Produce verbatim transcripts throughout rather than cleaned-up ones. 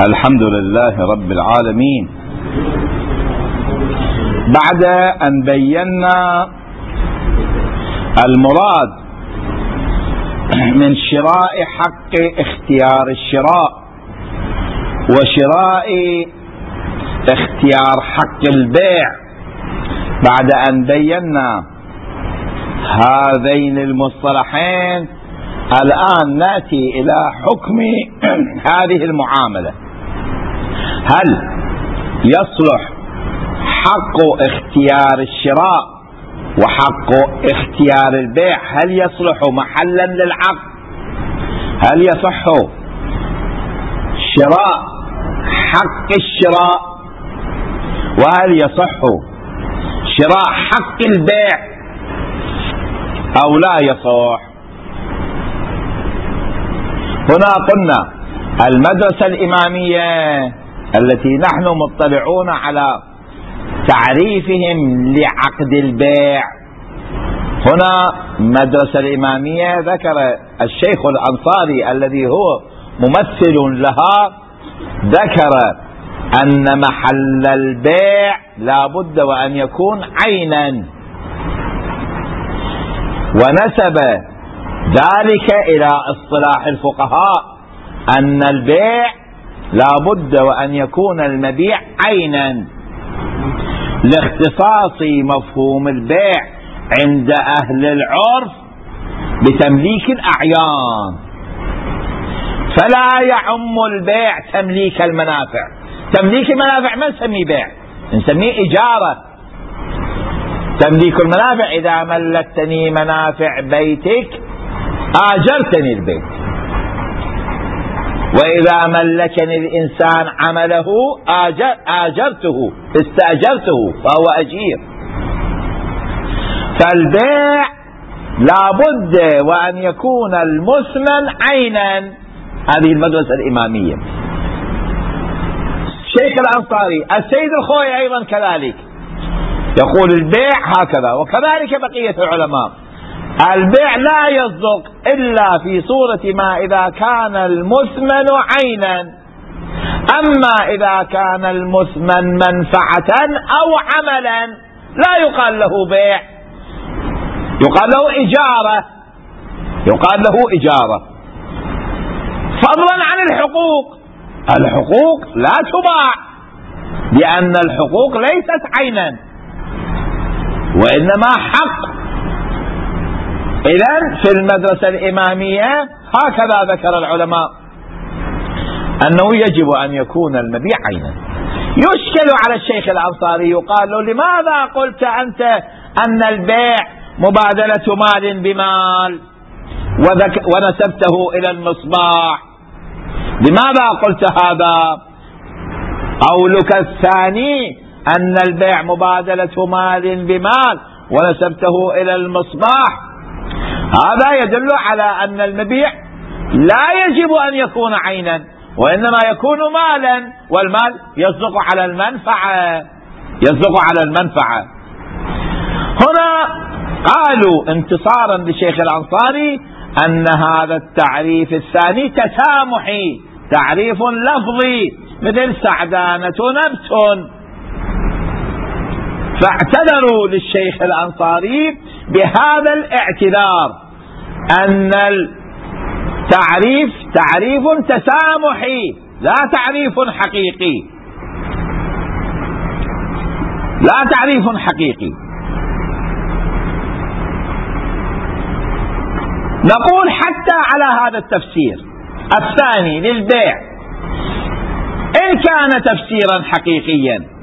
الحمد لله رب العالمين. بعد أن بينا المراد من شراء حق اختيار الشراء وشراء اختيار حق البيع، بعد أن بينا هذين المصطلحين، الآن نأتي إلى حكم هذه المعاملة. هل يصلح حق اختيار الشراء وحق اختيار البيع، هل يصلح محلا للعقد؟ هل يصح شراء حق الشراء، وهل يصح شراء حق البيع أو لا يصح؟ هنا قلنا المدرسة الإمامية التي نحن مطلعون على تعريفهم لعقد البيع، هنا مدرسة الإمامية ذكر الشيخ الأنصاري الذي هو ممثل لها، ذكر أن محل البيع لا بد وأن يكون عينا، ونسب ذلك إلى اصطلاح الفقهاء أن البيع لا بد وأن يكون المبيع عينا، لاختصاص مفهوم البيع عند أهل العرف بتمليك الأعيان، فلا يعم البيع تمليك المنافع. تمليك المنافع ما نسميه بيع، نسميه إجارة. تمليك المنافع إذا ملكتني منافع بيتك آجرتني البيت، وإذا ملكني الإنسان عمله آجر آجرته استأجرته فهو أجير. فالبيع لابد وأن يكون المثمن عينا، هذه المدرسة الإمامية. الشيخ الأنصاري السيد الخوي أيضا كذلك يقول البيع هكذا، وكذلك بقية العلماء. البيع لا يصدق إلا في صورة ما إذا كان المثمن عينا، أما إذا كان المثمن منفعة أو عملا لا يقال له بيع، يقال له إجارة، يقال له إجارة. فضلا عن الحقوق، الحقوق لا تباع لأن الحقوق ليست عينا وإنما حق. إذن في المدرسة الإمامية هكذا ذكر العلماء أنه يجب أن يكون المبيع عينا. يشكل على الشيخ الأنصاري، يقال له لماذا قلت أنت أن البيع مبادلة مال بمال ونسبته إلى المصباح؟ لماذا قلت هذا؟ قولك الثاني أن البيع مبادلة مال بمال ونسبته إلى المصباح، هذا يدل على أن المبيع لا يجب أن يكون عينا وإنما يكون مالا، والمال يصدق على المنفعة، يصدق على المنفعة. هنا قالوا انتصارا للشيخ الأنصاري أن هذا التعريف الثاني تسامحي، تعريف لفظي مثل سعدانة نبت، فاعتذروا للشيخ الأنصاري بهذا الاعتذار أن التعريف تعريف تسامحي لا تعريف حقيقي، لا تعريف حقيقي. نقول حتى على هذا التفسير الثاني للبيع، إن كان تفسيرا حقيقيا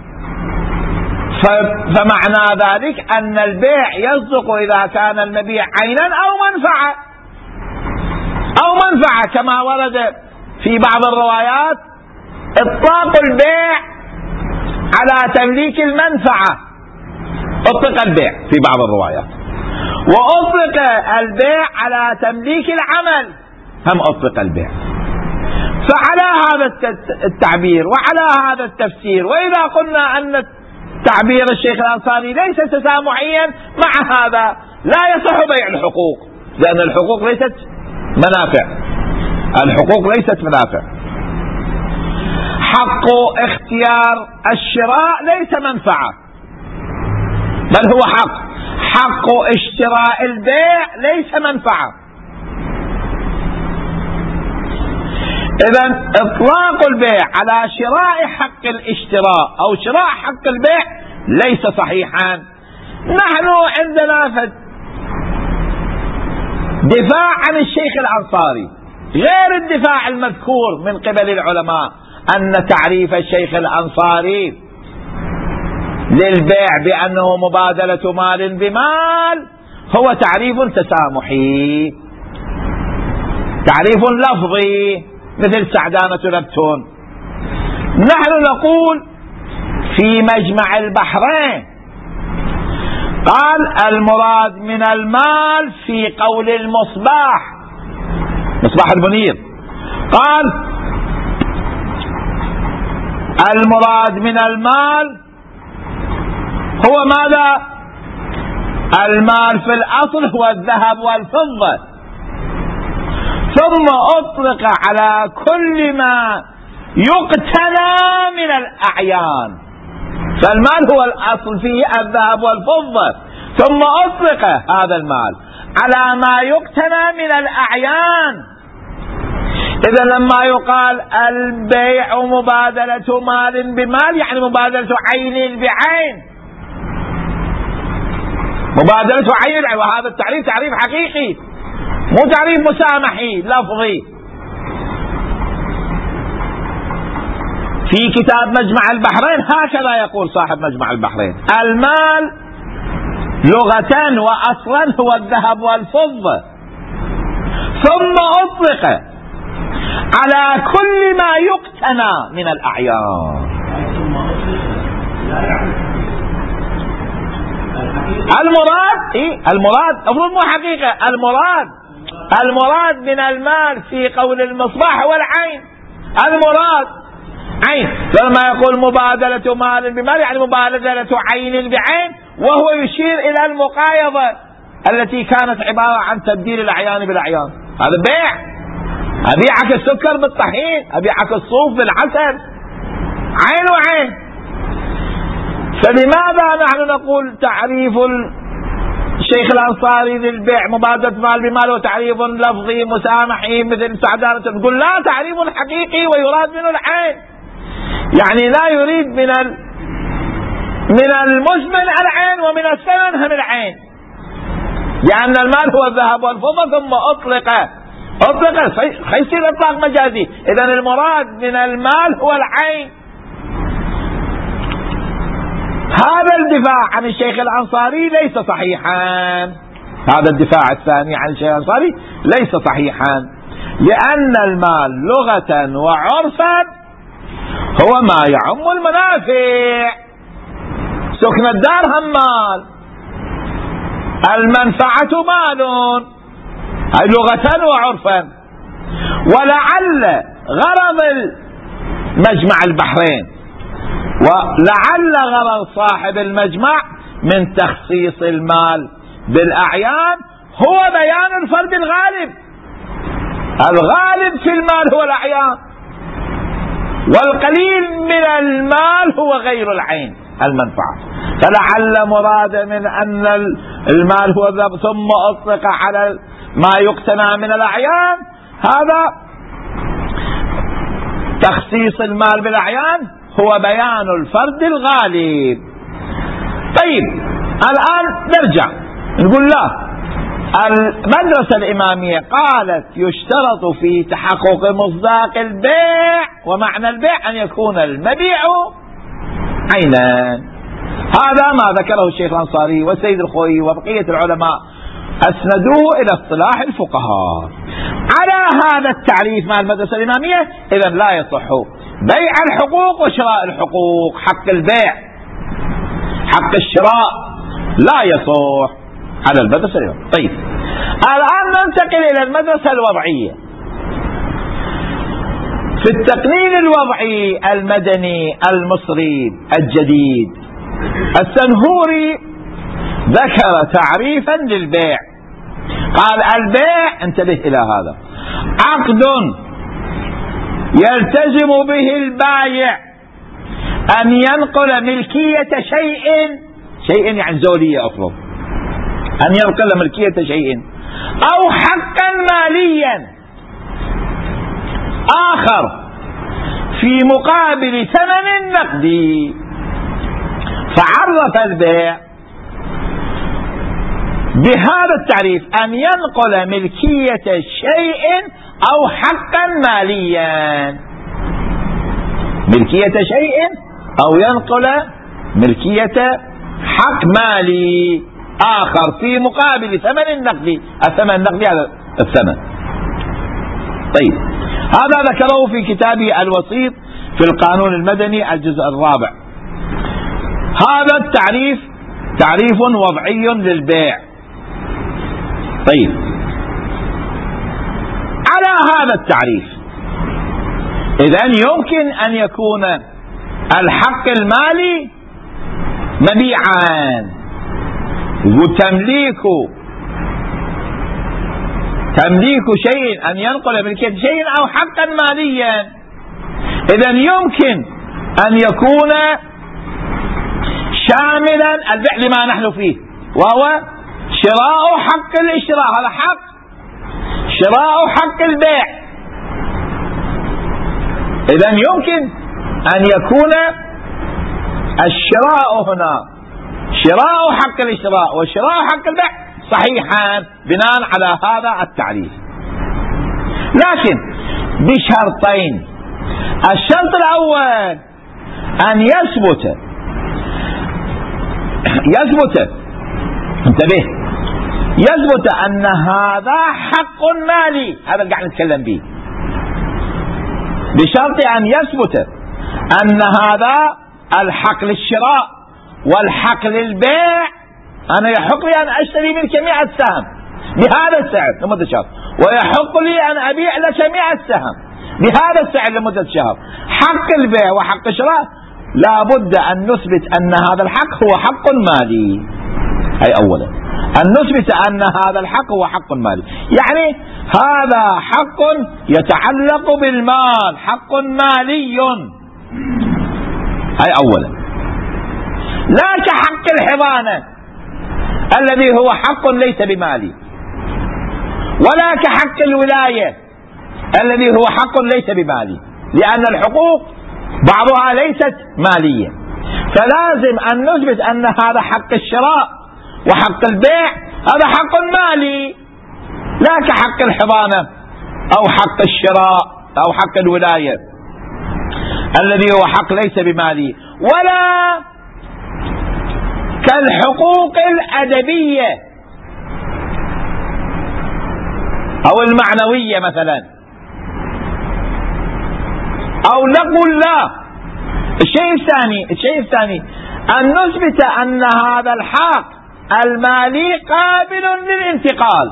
فمعنى ذلك أن البيع يصدق إذا كان المبيع عينا أو منفعة، أو منفعة كما ورد في بعض الروايات إطلاق البيع على تمليك المنفعة، أطلق البيع في بعض الروايات، وأطلق البيع على تمليك العمل، هم أطلق البيع. فعلى هذا التعبير وعلى هذا التفسير، وإذا قلنا أن تعبير الشيخ الأنصاري ليس تسامحيا، مع هذا لا يصح بيع الحقوق، لأن الحقوق ليست منافع، الحقوق ليست منافع. حق اختيار الشراء ليس منفعة، بل هو حق. حق اشتراء البيع ليس منفعة. إذن إطلاق البيع على شراء حق الاشتراء أو شراء حق البيع ليس صحيحا. نحن عندنا دفاع عن الشيخ الأنصاري غير الدفاع المذكور من قبل العلماء، أن تعريف الشيخ الأنصاري للبيع بأنه مبادلة مال بمال هو تعريف تسامحي، تعريف لفظي مثل سعدانة نبتون. نحن نقول في مجمع البحرين قال المراد من المال في قول المصباح، مصباح المنير، قال المراد من المال هو ماذا؟ المال في الأصل هو الذهب والفضة، ثم أطلق على كل ما يقتنى من الأعيان، فالمال هو الأصل فيه الذهب والفضة، ثم أطلق هذا المال على ما يقتنى من الأعيان. إذا لما يقال البيع مبادلة مال بمال يعني مبادلة عين بعين، مبادلة عين بعين، وهذا التعريف تعريف حقيقي مو تعريف مسامحي لفظي. في كتاب مجمع البحرين هكذا يقول صاحب مجمع البحرين: المال لغة وأصلا هو الذهب والفضة، ثم أطلق على كل ما يقتنى من الأعيان. المراد إيه؟ المراد المفروض مو حقيقة، المراد المراد من المال في قول المصباح هو العين، المراد عين. لما يقول مبادلة مال بمال يعني مبادلة عين بعين، وهو يشير إلى المقايضة التي كانت عبارة عن تبديل الأعيان بالأعيان. هذا بيع، أبيعك السكر بالطحين، أبيعك الصوف بالعسل، عين وعين. فلماذا نحن نقول تعريف الشيخ الأنصاري للبيع مبادلة مال بمال وتعريف لفظي مسامحي مثل سعدانة؟ نقول لا، تعريف حقيقي ويراد منه العين، يعني لا يريد من ال... من المزمن العين ومن الثمن هم العين، لأن المال هو الذهب والفضة ثم أطلق أطلق خيصير إطلاق مجازي. إذن المراد من المال هو العين. هذا الدفاع عن الشيخ الأنصاري ليس صحيحا، هذا الدفاع الثاني عن الشيخ الأنصاري ليس صحيحا، لأن المال لغة وعرفا هو ما يعم المنافع. سكن الدار هم مال، المنفعة مال، هي لغة وعرفا. ولعل غرض مجمع البحرين ولعل غرض صاحب المجمع من تخصيص المال بالأعيان هو بيان الفرد الغالب. الغالب في المال هو الأعيان، والقليل من المال هو غير العين المنفعة. فلعل مراد من أن المال هو الذهب ثم أطلق على ما يقتنى من الأعيان، هذا تخصيص المال بالأعيان هو بيان الفرد الغالب. طيب الآن نرجع نقول لا، المدرسة الإمامية قالت يشترط في تحقق مصداق البيع ومعنى البيع أن يكون المبيع عينا. هذا ما ذكره الشيخ الأنصاري والسيد الخوئي وبقية العلماء، أسندوه إلى اصطلاح الفقهاء. على هذا التعريف مع المدرسة الإمامية إذن لا يصح بيع الحقوق وشراء الحقوق. حق البيع حق الشراء لا يصح على المدرسة الإمامية. طيب الآن ننتقل إلى المدرسة الوضعية. في التقنين الوضعي المدني المصري الجديد السنهوري ذكر تعريفا للبيع، قال البيع، انتبه إلى هذا، عقد يلتزم به البايع أن ينقل ملكية شيء، شيء يعني زولية أفرض، أن ينقل ملكية شيء أو حقا ماليا آخر في مقابل ثمن نقدي. فعرف البيع بهذا التعريف أن ينقل ملكية شيء أو حقا ماليا، ملكية شيء أو ينقل ملكية حق مالي آخر في مقابل ثمن نقدي، الثمن النقدي على الثمن. طيب، هذا ذكره في كتابه الوسيط في القانون المدني الجزء الرابع. هذا التعريف تعريف وضعي للبيع. طيب، على هذا التعريف إذن يمكن أن يكون الحق المالي مبيعا وتمليك تمليك شيء، أن ينقل ملكية شيء أو حقا ماليا. إذن يمكن أن يكون شاملا البيع لما نحن فيه، وهو شراء حق الاشتراء، هذا حق، شراء حق البيع. إذن يمكن أن يكون الشراء هنا شراء حق الاشتراء وشراء حق البيع صحيحا بناء على هذا التعريف، لكن بشرطين. الشرط الأول أن يثبت يثبت انتبه يثبت أن هذا حق مالي، هذا اللي قاعد نتكلم به، بشرط أن يثبت أن هذا الحق للشراء والحق للبيع، أنا يحق لي أن أشتري منك مئة سهم بهذا السعر لمدة شهر، ويحق لي أن أبيع لك مئة سهم بهذا السعر لمدة شهر. حق البيع وحق الشراء لا بد أن نثبت أن هذا الحق هو حق مالي. أي أولا أن نثبت أن هذا الحق هو حق مالي، يعني هذا حق يتعلق بالمال، حق مالي. أي أولا، لا كحق الحضانة الذي هو حق ليس بمالي، ولا كحق الولاية الذي هو حق ليس بمالي، لأن الحقوق بعضها ليست مالية. فلازم أن نثبت أن هذا حق الشراء وحق البيع هذا حق مالي، لا كحق الحضانة أو حق الشراء أو حق الولاية الذي هو حق ليس بمالي، ولا كالحقوق الأدبية أو المعنوية مثلا. أو نقول لا. الشيء الثاني الشيء الثاني أن نثبت أن هذا الحق المالي قابل للانتقال،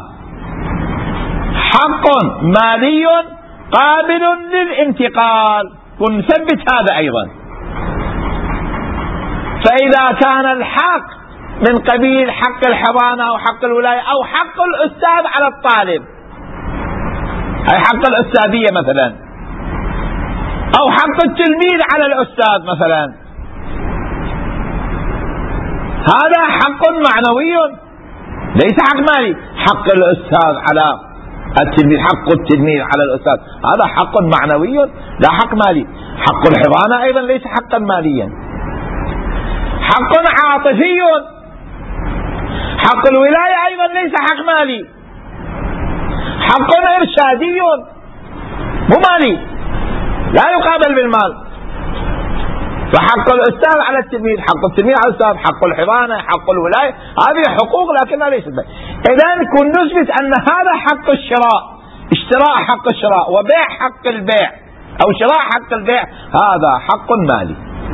حق مالي قابل للانتقال، ونثبت هذا أيضا. فإذا كان الحق من قبيل حق الحضانة أو حق الولاية أو حق الأستاذ على الطالب، أي حق الأستاذية مثلا، أو حق التلميذ على الأستاذ مثلا، هذا حق معنوي ليس حق مالي. حق الأستاذ على التلميذ، حق التلميذ على الأستاذ، هذا حق معنوي لا حق مالي. حق الحضانة أيضا ليس حقا ماليا. حق عاطفي. حق الولاية أيضا ليس حق مالي. حق إرشادي مو مالي، لا يقابل بالمال. فحق الأستاذ على التلميذ، حق التلميذ على الأستاذ، حق الحضانة، حق الولاية، هذه حقوق لكنها ليست مال. إذن كن نثبت أن هذا حق الشراء، اشتراء حق الشراء وبيع حق البيع أو شراء حق البيع، هذا حق مالي.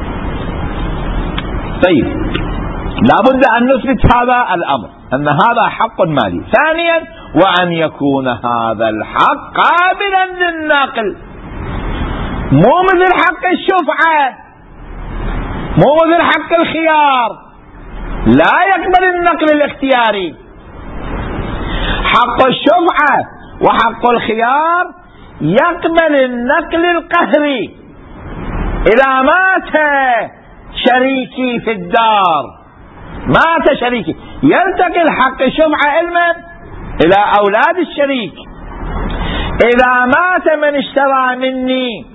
طيب، لابد أن نثبت هذا الأمر أن هذا حق مالي. ثانيا، وأن يكون هذا الحق قابلا للنقل، مو مثل حق الشفعة، مو مثل حق الخيار، لا يقبل النقل الاختياري. حق الشفعة وحق الخيار يقبل النقل القهري. إذا مات شريكي في الدار، مات شريكي، ينتقل حق الشفعة علما إلى أولاد الشريك. إذا مات من اشترى مني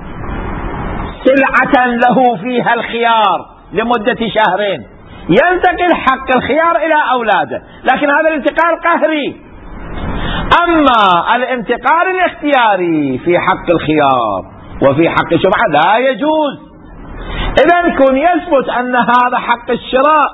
سلعة له فيها الخيار لمدة شهرين، ينتقل حق الخيار إلى أولاده، لكن هذا الانتقال قهري. أما الانتقال الاختياري في حق الخيار وفي حق الشفعة لا يجوز. إذا كن يثبت أن هذا حق الشراء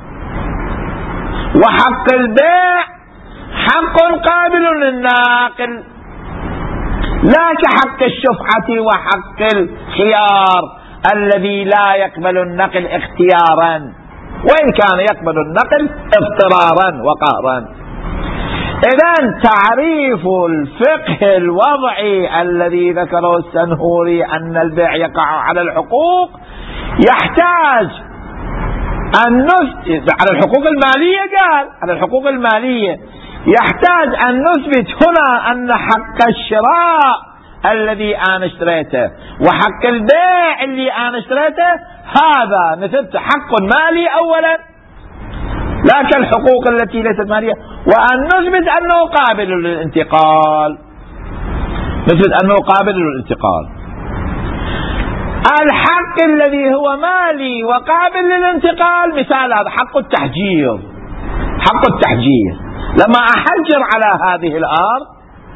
وحق البيع حق قابل للناقل، لا كحق الشفعة وحق الخيار الذي لا يقبل النقل اختيارا، وإن كان يقبل النقل اضطرارا وقهرا. إذن تعريف الفقه الوضعي الذي ذكره السنهوري أن البيع يقع على الحقوق يحتاج أن نثبت على الحقوق المالية، قال على الحقوق المالية يحتاج أن نثبت هنا أن حق الشراء الذي أنا اشتريته وحق البيع اللي أنا اشتريته هذا نثبت حق مالي أولا لا كالحقوق التي ليست مالية، وأن نثبت أنه قابل للانتقال، نثبت أنه قابل للانتقال. الحق الذي هو مالي وقابل للانتقال مثال هذا حق التحجير. حق التحجير لما أحجر على هذه الأرض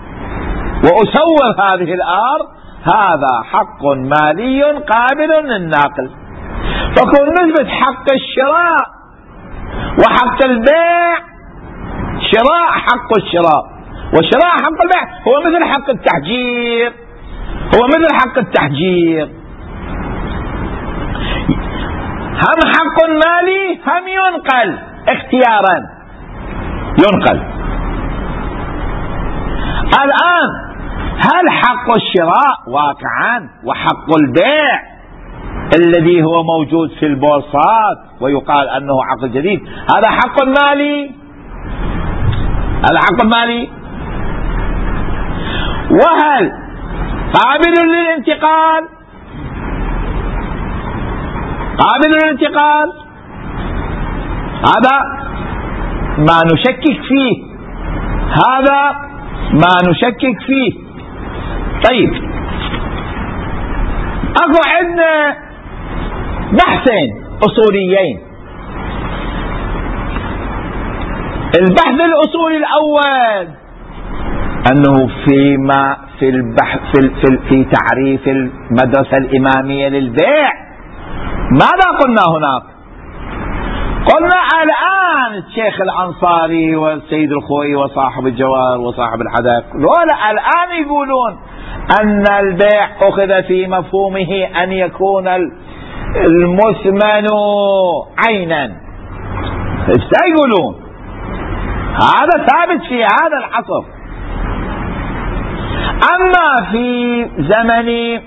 وأسور هذه الأرض هذا حق مالي قابل للنقل. فكون نثبت حق الشراء وحق البيع، شراء حق الشراء وشراء حق البيع هو مثل حق التحجير، هو مثل حق التحجير، هم حق مالي هم ينقل اختيارا، ينقل. الآن هل حق الشراء واقعا وحق البيع الذي هو موجود في البورصات ويقال أنه عقد جديد هذا حق مالي؟ هذا حق مالي؟ وهل قابل للانتقال؟ قابل للانتقال؟ هذا ما نشكك فيه، هذا ما نشكك فيه. طيب اكو عندنا بحثين اصوليين. البحث الاصولي الاول انه فيما في البحث في, في, في تعريف المدرسة الامامية للبيع ماذا قلنا هناك؟ قلنا الآن الشيخ الأنصاري والسيد الخوئي وصاحب الجواهر وصاحب الحدائق ولا الآن يقولون أن البيع أخذ في مفهومه أن يكون المثمن عينا. ايش يقولون؟ هذا ثابت في هذا العصر. أما في زمن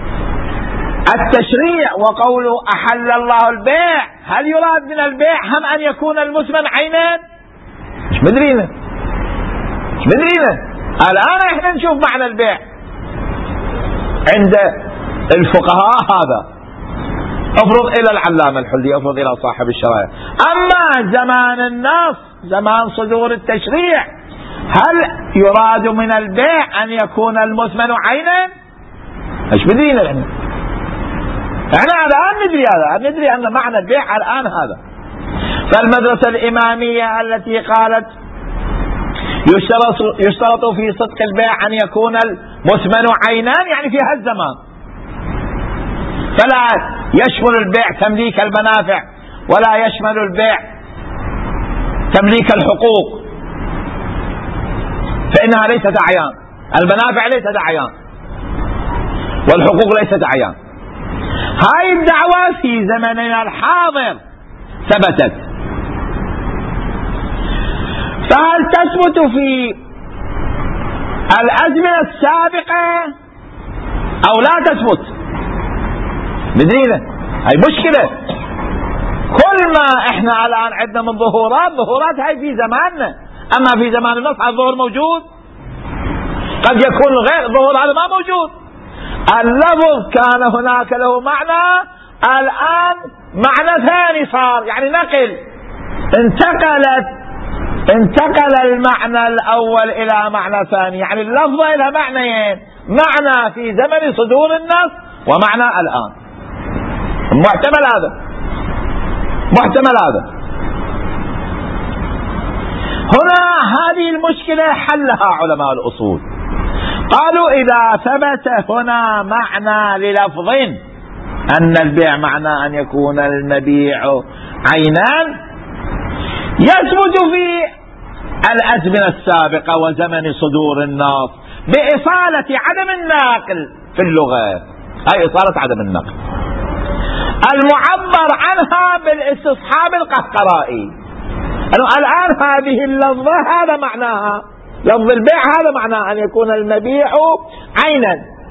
التشريع وقوله أحل الله البيع هل يراد من البيع هم أن يكون المثمن عينا؟ مش مدرينا مش مدرينا الآن احنا نشوف معنى البيع عند الفقهاء هذا افرض إلى العلامة الحلي، افرض إلى صاحب الشرائع. أما زمان النص زمان صدور التشريع هل يراد من البيع أن يكون المثمن عينا؟ مش مدرينا يعني. احنا الآن ندري هذا، ندري أن معنى البيع الآن هذا. فالمدرسة الإمامية التي قالت يشترط, يشترط في صدق البيع أن يكون المثمن عينان يعني في هالزمان، فلا يشمل البيع تمليك المنافع ولا يشمل البيع تمليك الحقوق، فإنها ليست أعيان، المنافع ليست أعيان والحقوق ليست أعيان. هاي الدعوة في زمننا الحاضر ثبتت، فهل تثبت في الأزمنة السابقة أو لا تثبت؟ مدرينا هاي مشكلة. كل ما احنا الآن عندنا من ظهورات، ظهورات هاي في زماننا، أما في زمان النص الظهور موجود. قد يكون غير ظهور هذا ما موجود. اللفظ كان هناك له معنى، الآن معنى ثاني صار، يعني نقل، انتقلت انتقل المعنى الأول إلى معنى ثاني، يعني اللفظ إلى معنيين، معنى في زمن صدور النص ومعنى الآن. محتمل هذا، محتمل هذا. هنا هذه المشكلة حلها علماء الأصول، قالوا إذا ثبت هنا معنى للفظ أن البيع معنى أن يكون المبيع عينا، يثبت في الأزمنة السابقة وزمن صدور النص بإصالة عدم الناقل في اللغة، أي إصالة عدم النقل المعبر عنها بالاستصحاب القهقرائي. الآن هذه اللفظة هذا معناها، لفظ البيع هذا معناه أن يكون المبيع عينا.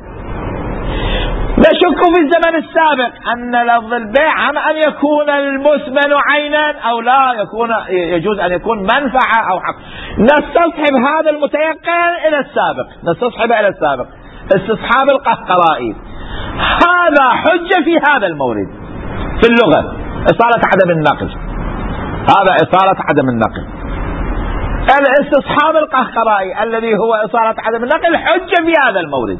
نشك في الزمن السابق أن لفظ البيع أم أن يكون المثمن عينا أو لا يكون، يجوز أن يكون منفعة أو حق. نستصحب هذا المتيقن إلى السابق، نستصحب إلى السابق استصحاب القهقرائي. هذا حجة في هذا المورد في اللغة، إصالة عدم النقل، هذا إصالة عدم النقل. الاستصحاب القهقرائي الذي هو إصالة عدم النقل حجة في هذا المورد.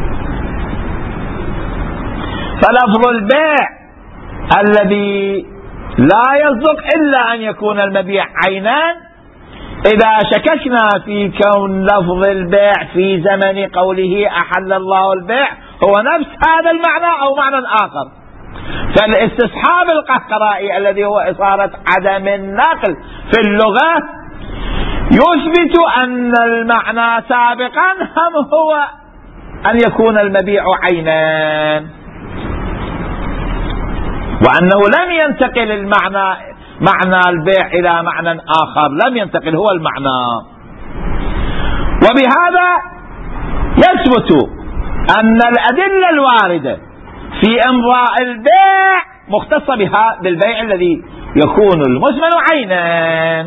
فلفظ البيع الذي لا يصدق إلا أن يكون المبيع عينان، إذا شككنا في كون لفظ البيع في زمن قوله أحل الله البيع هو نفس هذا المعنى أو معنى آخر، فالاستصحاب القهقرائي الذي هو إصالة عدم النقل في اللغة يثبت أن المعنى سابقا هم هو أن يكون المبيع عينان، وأنه لم ينتقل المعنى معنى البيع إلى معنى آخر، لم ينتقل، هو المعنى. وبهذا يثبت أن الأدلة الواردة في إمضاء البيع مختصة بها بالبيع الذي يكون المثمن عينا.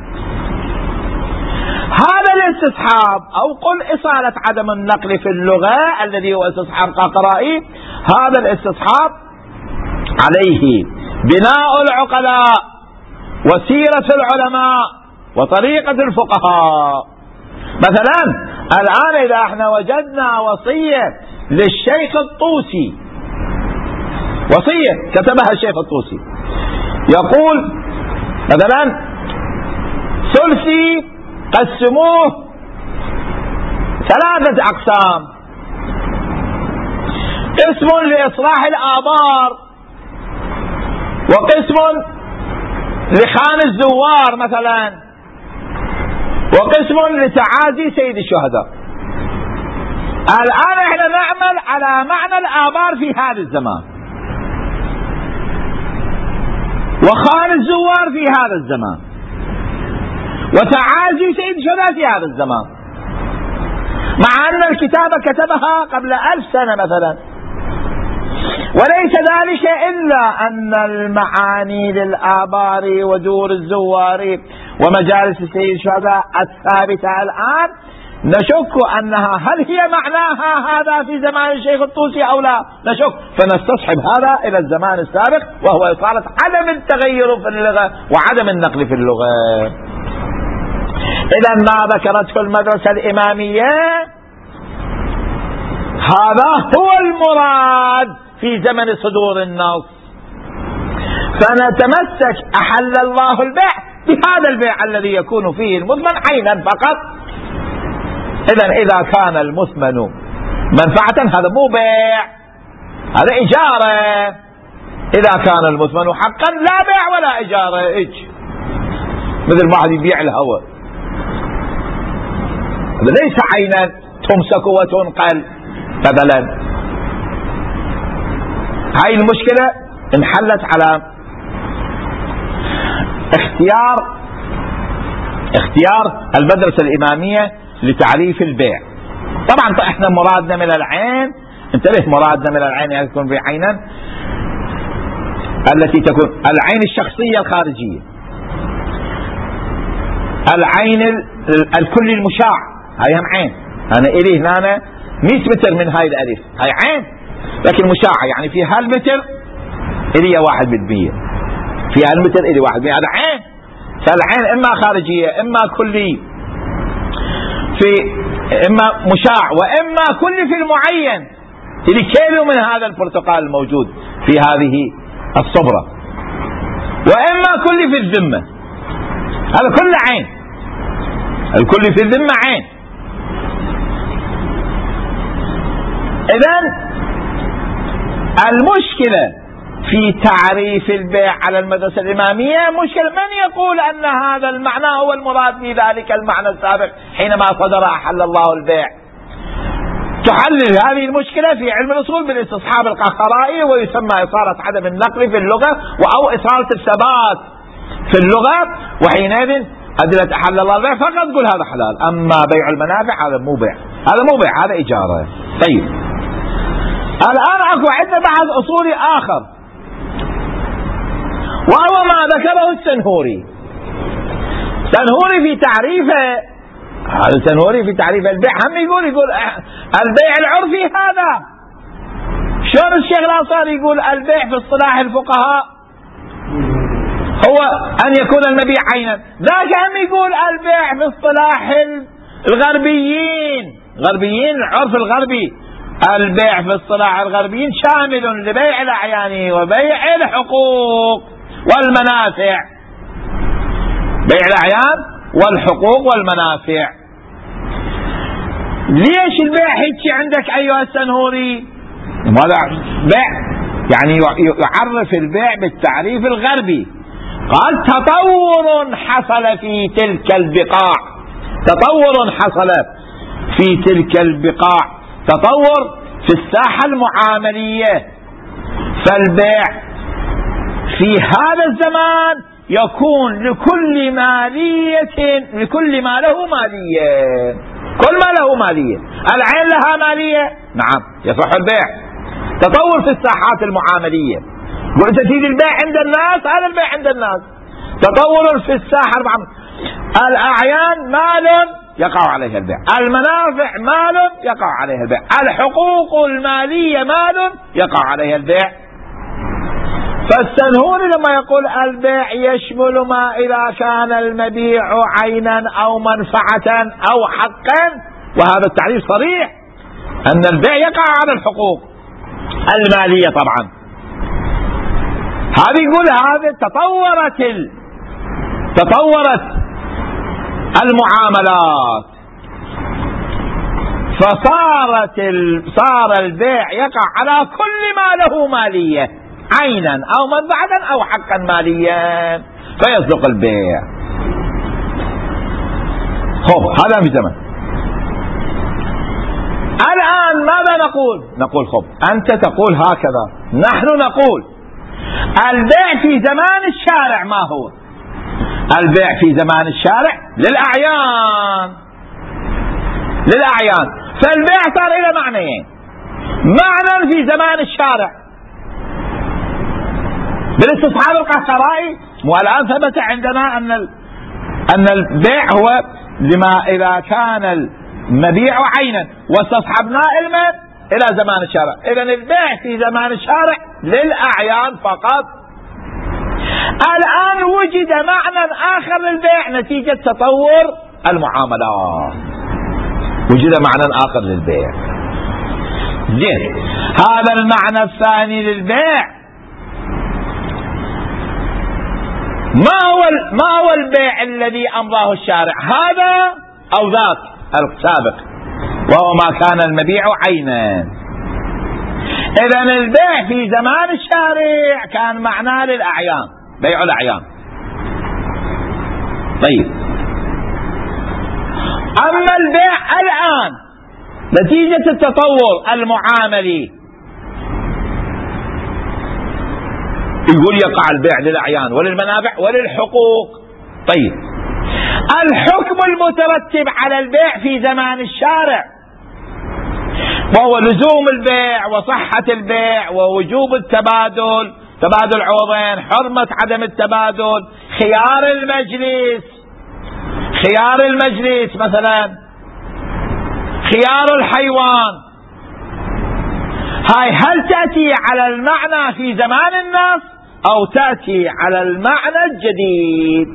هذا الاستصحاب أو قل إصالة عدم النقل في اللغة الذي هو استصحاب قهقرائي، هذا الاستصحاب عليه بناء العقلاء وسيرة العلماء وطريقة الفقهاء. مثلا الآن إذا احنا وجدنا وصية للشيخ الطوسي، وصية كتبها الشيخ الطوسي يقول مثلا ثلثي قسموه ثلاثة أقسام، قسم لإصلاح الآبار، وقسم لخان الزوار مثلا، وقسم لتعازي سيد الشهداء. الآن احنا نعمل على معنى الآبار في هذا الزمان، وخان الزوار في هذا الزمان، وتعازي سيد الشهداء في هذا الزمان، مع أن الكتابة كتبها قبل ألف سنة مثلا. وليس ذلك إلا أن المعاني للآبار ودور الزوار ومجالس سيد الشهداء الثابتة الآن نشك أنها هل هي معناها هذا في زمان الشيخ الطوسي أو لا، نشك، فنستصحب هذا إلى الزمان السابق وهو إصالة عدم التغير في اللغة وعدم النقل في اللغة. إذا ما ذكرته المدرسة الإمامية هذا هو المراد في زمن صدور النص، فنتمسك أحل الله البيع بهذا البيع الذي يكون فيه المثمن عينا فقط. إذا إذا كان المثمن منفعة هذا مو بيع، هذا إجارة. إذا كان المثمن حقا لا بيع ولا إجارة، إج مثل ما واحد يبيع الهواء، هذا ليس عينا تمسك وتنقل مثلا. هاي المشكلة انحلت على اختيار اختيار المدرسة الإمامية لتعريف البيع. طبعا احنا مرادنا من العين، انتبه، مرادنا من العين يعني تكون في عينا التي تكون العين الشخصية الخارجية، العين الكل المشاع، هاي هم عين، أنا إلي هنا مئة متر من هاي الألف، هاي عين، لكن مشاعة يعني في هالمتر إلي واحد بالمية، في هالمتر إلي واحد بالمية، هذا عين. فالعين إما خارجية إما كلي، في إما مشاع وإما كلي في المعين. إلي كيلو من هذا البرتقال الموجود في هذه الصبرة، وإما كلي في الذمة، هذا كله عين، الكل في الذمة عين. إذن المشكلة في تعريف البيع على المدرسة الإمامية مشكلة. من يقول أن هذا المعنى هو المراد في ذلك المعنى السابق حينما صدر أحل الله البيع؟ تحلل هذه المشكلة في علم الأصول بالاستصحاب القهقرائي، ويسمى إصالة عدم النقل في اللغة أو إصالة الثبات في اللغة، وحينئذ أدلة أحل الله البيع فقط تقول هذا حلال. أما بيع المنافع هذا مو بيع، هذا مو بيع، هذا إجارة. طيب الآن أكو عندنا بحث أصولي آخر، وهو ما ذكره السنهوري. السنهوري في تعريفه، هذا السنهوري في تعريف البيع هم يقول يقول البيع العرفي هذا. شلون الشيخ الأنصاري يقول البيع في اصطلاح الفقهاء هو أن يكون المبيع عينا، ذاك هم يقول البيع في اصطلاح الغربيين، غربيين العرف الغربي، البيع في اصطلاح الغربيين شامل لبيع الأعيان وبيع الحقوق والمنافع، بيع الأعيان والحقوق والمنافع. ليش البيع هيك عندك أيها السنهوري؟ ماذا بيع؟ يعني يعرف البيع بالتعريف الغربي. قال تطور حصل في تلك البقاع، تطور حصل في تلك البقاع، تطور في الساحة المعاملية. فالبيع في هذا الزمان يكون لكل مالية، لكل ما له مالية، كل ما له مالية. العين لها مالية، نعم يصح البيع. تطور في الساحات المعاملية، قلت سيدي البيع عند الناس، هذا البيع عند الناس. تطور في الساحة المعاملية، الأعيان مال يقع عليها البيع، المنافع مال يقع عليها البيع، الحقوق المالية مال يقع عليها البيع. فالسنهوري لما يقول البيع يشمل ما إذا كان المبيع عينا أو منفعة أو حقا، وهذا التعريف صريح أن البيع يقع على الحقوق المالية طبعا. هذا يقول هذا تطورت ال... تطورت المعاملات، فصارت ال... صار البيع يقع على كل ما له مالية عينا أو منفعة أو حقا ماليا فيصدق البيع. خب هذا في زمن. الآن ماذا نقول؟ نقول خب أنت تقول هكذا، نحن نقول البيع في زمان الشارع ما هو؟ البيع في زمان الشارع للأعيان، للأعيان. فالبيع صار إلى معنيين، معنى في زمان الشارع بالاستصحاب القهقرائي، والآن ثبت عندنا أن أن البيع هو لما إذا كان المبيع عينا، واستصحبنا علما إلى زمان الشارع. إذن البيع في زمان الشارع للأعيان فقط. الآن وجد معنى آخر للبيع نتيجة تطور المعاملات، وجد معنى آخر للبيع. زين، هذا المعنى الثاني للبيع ما هو ما هو البيع الذي أمضاه الشارع، هذا أو ذاك السابق، وهو ما كان المبيع عينا. إذن البيع في زمان الشارع كان معناه للأعيان، بيع الأعيان. طيب أما البيع الآن نتيجة التطور المعاملي يقول يقع البيع للأعيان وللمنافع وللحقوق. طيب الحكم المترتب على البيع في زمان الشارع وهو لزوم البيع وصحة البيع ووجوب التبادل، تبادل عوضين، حرمة عدم التبادل، خيار المجلس، خيار المجلس مثلا، خيار الحيوان، هاي هل تأتي على المعنى في زمان النص أو تأتي على المعنى الجديد؟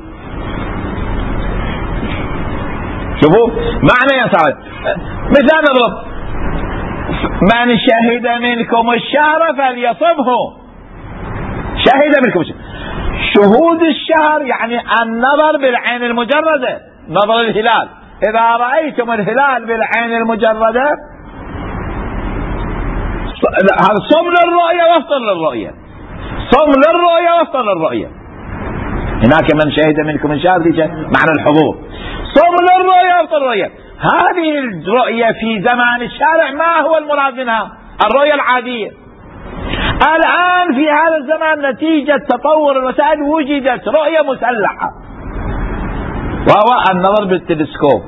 شوفوا معنى يسار. مثال نضرب: من شهد منكم الشهر فليصمه. شهد منكم الشهر، شهود الشهر يعني النظر بالعين المجردة، نظر الهلال. إذا رأيتم الهلال بالعين المجردة هذا صم للرؤية وافطر للرؤية، صم للرؤية وافطر للرؤية. هناك من شهد منكم الشهر معنى الحضور، صم للرؤية وافطر للرؤية. هذه الرؤية في زمان الشارع ما هو المراد منها؟ الرؤية العادية. الآن في هذا الزمان نتيجة تطور الوسائل وجدت رؤية مسلحة، وهو النظر بالتلسكوب.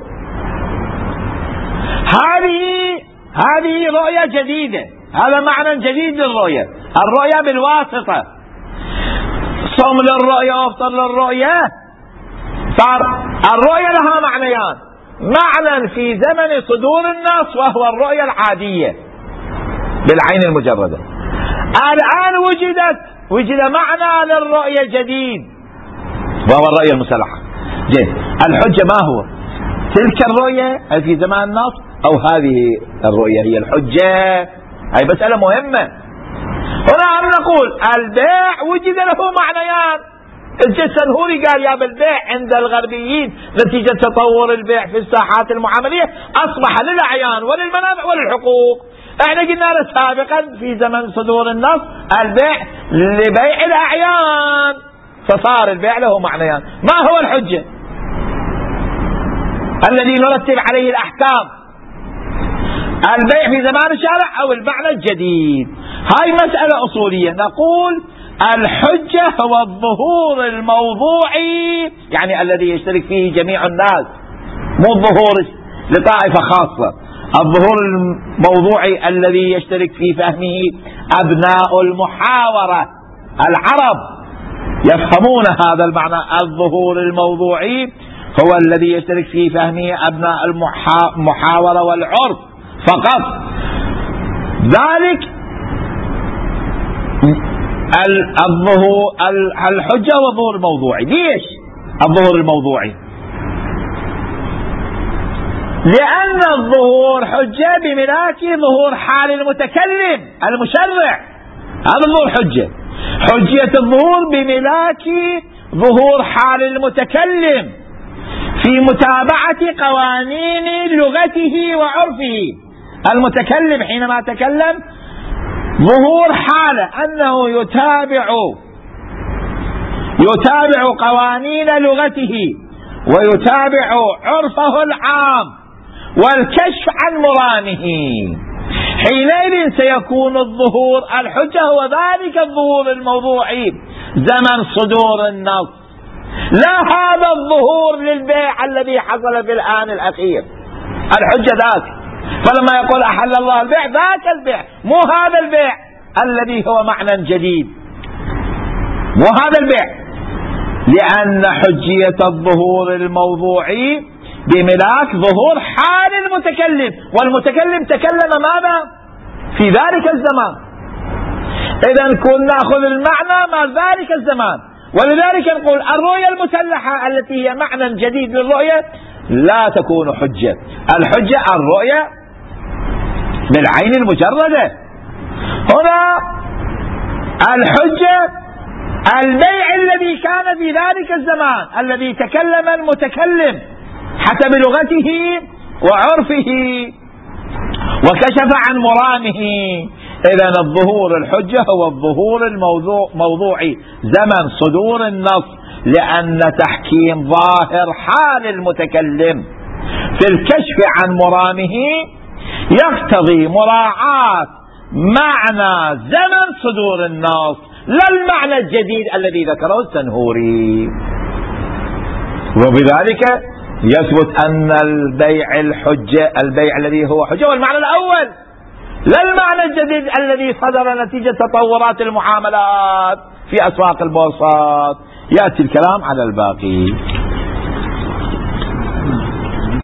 هذه هذه رؤية جديدة، هذا معنى جديد للرؤية، الرؤية بالواسطة. صم للرؤية وافطر للرؤية، صار الرؤية لها معنيان: معنى في زمن صدور النص وهو الرؤية العادية بالعين المجردة. الآن وجدت وجد معنى للرؤية جديد وهو الرؤية المسلحة. جيد، الحجة ما هو؟ تلك الرؤية في زمان النص أو هذه الرؤية هي الحجة؟ هي مسألة مهمة. هنا عم نقول البيع وجد له معنيان. الجسنهوري قال يا بالبيع عند الغربيين نتيجة تطور البيع في الساحات المعاملية أصبح للأعيان وللمنافع وللحقوق. احنا قلنا له سابقا في زمن صدور النص البيع لبيع الأعيان، فصار البيع له معنيان. ما هو الحجة الذي نرتب عليه الأحكام؟ البيع في زمان الشارع أو المعنى الجديد؟ هاي مسألة أصولية. نقول الحجة هو الظهور الموضوعي، يعني الذي يشترك فيه جميع الناس، مو الظهور لطائفة خاصة. الظهور الموضوعي الذي يشترك في فهمه أبناء المحاورة. العرب يفهمون هذا المعنى. الظهور الموضوعي هو الذي يشترك في فهمه أبناء المحاورة والعرف فقط. ذلك الظهور الحجة والظهور الموضوعي. ليش الظهور الموضوعي؟ لأن الظهور حجة بملاك ظهور حال المتكلم المشرع، هذا الظهور حجة. حجية الظهور بملاك ظهور حال المتكلم في متابعة قوانين لغته وعرفه. المتكلم حينما تكلم ظهور حاله أنه يتابع يتابع قوانين لغته ويتابع عرفه العام والكشف عن مرامه. حينئذ سيكون الظهور الحجة هو ذلك الظهور الموضوعي زمن صدور النص، لا هذا الظهور للبيع الذي حصل في الآن الأخير. الحجة ذاك، فلما يقول أحل الله البيع ذاك البيع، مو هذا البيع الذي هو معنى جديد، مو هذا البيع. لأن حجية الظهور الموضوعي بملاك ظهور حال المتكلم، والمتكلم تكلم ماذا في ذلك الزمان. إذا كنا نأخذ المعنى مع ذلك الزمان. ولذلك نقول الرؤية المسلحة التي هي معنى جديد للرؤية لا تكون حجة. الحجة الرؤية بالعين المجردة. هنا الحجة البيع الذي كان في ذلك الزمان الذي تكلم المتكلم حسب لغته وعرفه وكشف عن مرامه. إذن الظهور الحجة هو الظهور الموضوعي زمن صدور النص، لأن تحكيم ظاهر حال المتكلم في الكشف عن مرامه يقتضي مراعاة معنى زمن صدور النص لا المعنى الجديد الذي ذكره السنهوري. وبذلك يثبت أن البيع الحجة البيع الذي هو حجة هو المعنى الأول، لا المعنى الجديد الذي صدر نتيجة تطورات المعاملات في أسواق البورصات. يأتي الكلام على الباقي.